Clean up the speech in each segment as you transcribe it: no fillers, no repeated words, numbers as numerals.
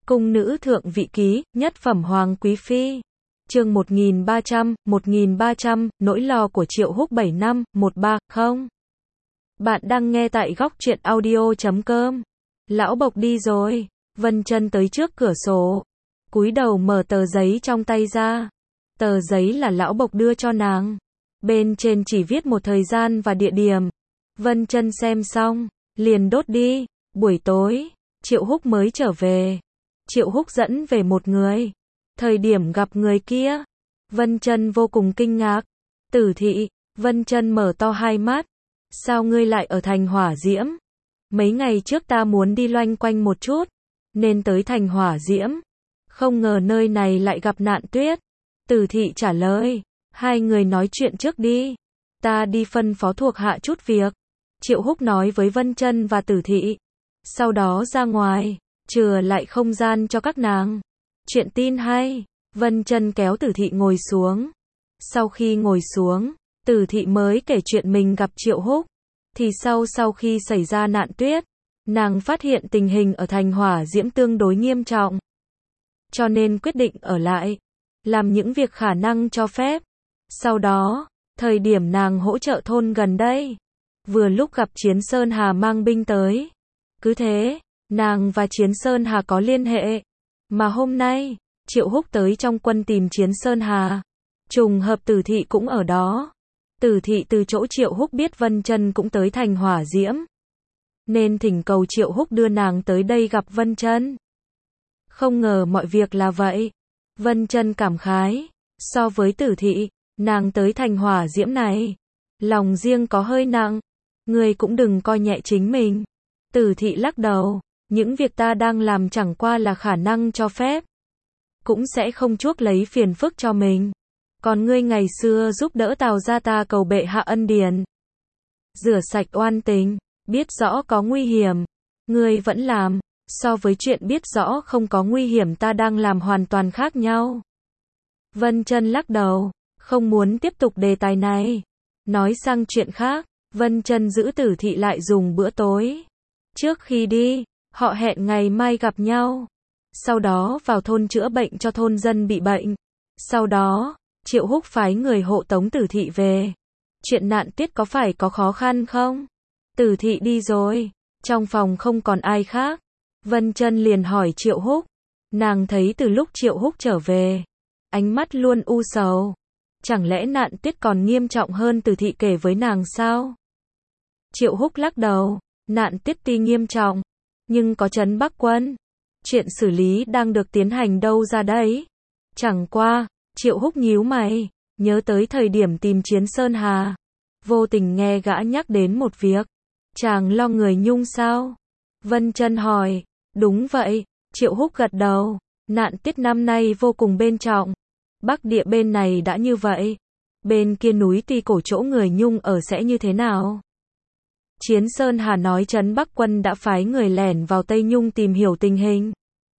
Cung nữ thượng vị ký, nhất phẩm hoàng quý phi. Chương 1300, nỗi lo của Triệu Húc 7 năm, 130. Bạn đang nghe tại góc truyện audio.com. Lão Bộc đi rồi. Vân Chân tới trước cửa sổ, cúi đầu mở tờ giấy trong tay ra. Tờ giấy là Lão Bộc đưa cho nàng. Bên trên chỉ viết một thời gian và địa điểm. Vân Chân xem xong, liền đốt đi. Buổi tối, Triệu Húc mới trở về. Triệu Húc dẫn về một người. Thời điểm gặp người kia, Vân Chân vô cùng kinh ngạc. Tử Thị. Vân Chân mở to hai mắt. Sao ngươi lại ở thành Hỏa Diễm? Mấy ngày trước ta muốn đi loanh quanh một chút, nên tới thành Hỏa Diễm. Không ngờ nơi này lại gặp nạn tuyết. Tử Thị trả lời. Hai người nói chuyện trước đi. Ta đi phân phó thuộc hạ chút việc. Triệu Húc nói với Vân Chân và Tử Thị. Sau đó ra ngoài, chừa lại không gian cho các nàng. Chuyện tin hay. Vân Chân kéo Tử Thị ngồi xuống. Sau khi ngồi xuống, Tử Thị mới kể chuyện mình gặp Triệu Húc. Thì sau khi xảy ra nạn tuyết, nàng phát hiện tình hình ở thành Hỏa Diễm tương đối nghiêm trọng. Cho nên quyết định ở lại, làm những việc khả năng cho phép. Sau đó, thời điểm nàng hỗ trợ thôn gần đây, vừa lúc gặp Chiến Sơn Hà mang binh tới. Cứ thế, nàng và Chiến Sơn Hà có liên hệ. Mà hôm nay, Triệu Húc tới trong quân tìm Chiến Sơn Hà. Trùng hợp Tử Thị cũng ở đó. Tử Thị từ chỗ Triệu Húc biết Vân Chân cũng tới thành Hỏa Diễm, nên thỉnh cầu Triệu Húc đưa nàng tới đây gặp Vân Chân. Không ngờ mọi việc là vậy. Vân Chân cảm khái. So với Tử Thị, nàng tới thành Hỏa Diễm này, lòng riêng có hơi nặng. Ngươi cũng đừng coi nhẹ chính mình. Tử Thị lắc đầu. Những việc ta đang làm chẳng qua là khả năng cho phép, cũng sẽ không chuốc lấy phiền phức cho mình. Còn ngươi ngày xưa giúp đỡ Tào gia, ta cầu bệ hạ ân điển, rửa sạch oan tình, biết rõ có nguy hiểm, ngươi vẫn làm. So với chuyện biết rõ không có nguy hiểm ta đang làm hoàn toàn khác nhau. Vân Chân lắc đầu, không muốn tiếp tục đề tài này. Nói sang chuyện khác, Vân Chân giữ Tử Thị lại dùng bữa tối. Trước khi đi, họ hẹn ngày mai gặp nhau. Sau đó vào thôn chữa bệnh cho thôn dân bị bệnh. Sau đó, Triệu Húc phái người hộ tống Tử Thị về. Chuyện nạn tuyết có phải có khó khăn không? Tử Thị đi rồi, trong phòng không còn ai khác. Vân Chân liền hỏi Triệu Húc. Nàng thấy từ lúc Triệu Húc trở về, ánh mắt luôn u sầu. Chẳng lẽ nạn tuyết còn nghiêm trọng hơn Tử Thị kể với nàng sao? Triệu Húc lắc đầu. Nạn tuyết tuy nghiêm trọng, nhưng có Trấn Bắc Quân. Chuyện xử lý đang được tiến hành đâu ra đấy. Chẳng qua, Triệu Húc nhíu mày, nhớ tới thời điểm tìm Chiến Sơn Hà. Vô tình nghe gã nhắc đến một việc. Chàng lo người Nhung sao? Vân Chân hỏi. Đúng vậy. Triệu Húc gật đầu. Nạn tuyết năm nay vô cùng bên trọng. Bắc địa bên này đã như vậy. Bên kia núi Ti Cổ chỗ người Nhung ở sẽ như thế nào? Chiến Sơn Hà nói Trấn Bắc Quân đã phái người lẻn vào Tây Nhung tìm hiểu tình hình.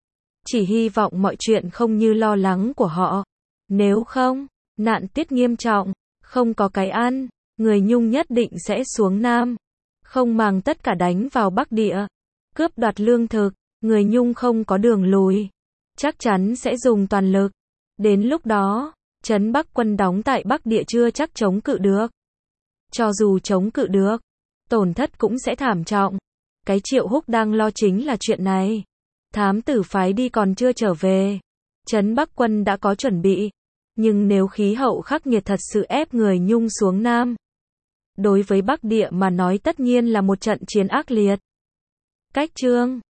Chỉ hy vọng mọi chuyện không như lo lắng của họ. Nếu không, nạn tuyết nghiêm trọng, không có cái ăn, người Nhung nhất định sẽ xuống Nam. Không màng tất cả đánh vào Bắc địa, cướp đoạt lương thực, người Nhung không có đường lùi. Chắc chắn sẽ dùng toàn lực. Đến lúc đó, Trấn Bắc Quân đóng tại Bắc địa chưa chắc chống cự được. Cho dù chống cự được, tổn thất cũng sẽ thảm trọng. Cái Triệu Húc đang lo chính là chuyện này. Thám tử phái đi còn chưa trở về. Trấn Bắc Quân đã có chuẩn bị. Nhưng nếu khí hậu khắc nghiệt thật sự ép người Nhung xuống Nam, đối với Bắc địa mà nói tất nhiên là một trận chiến ác liệt. Cách chương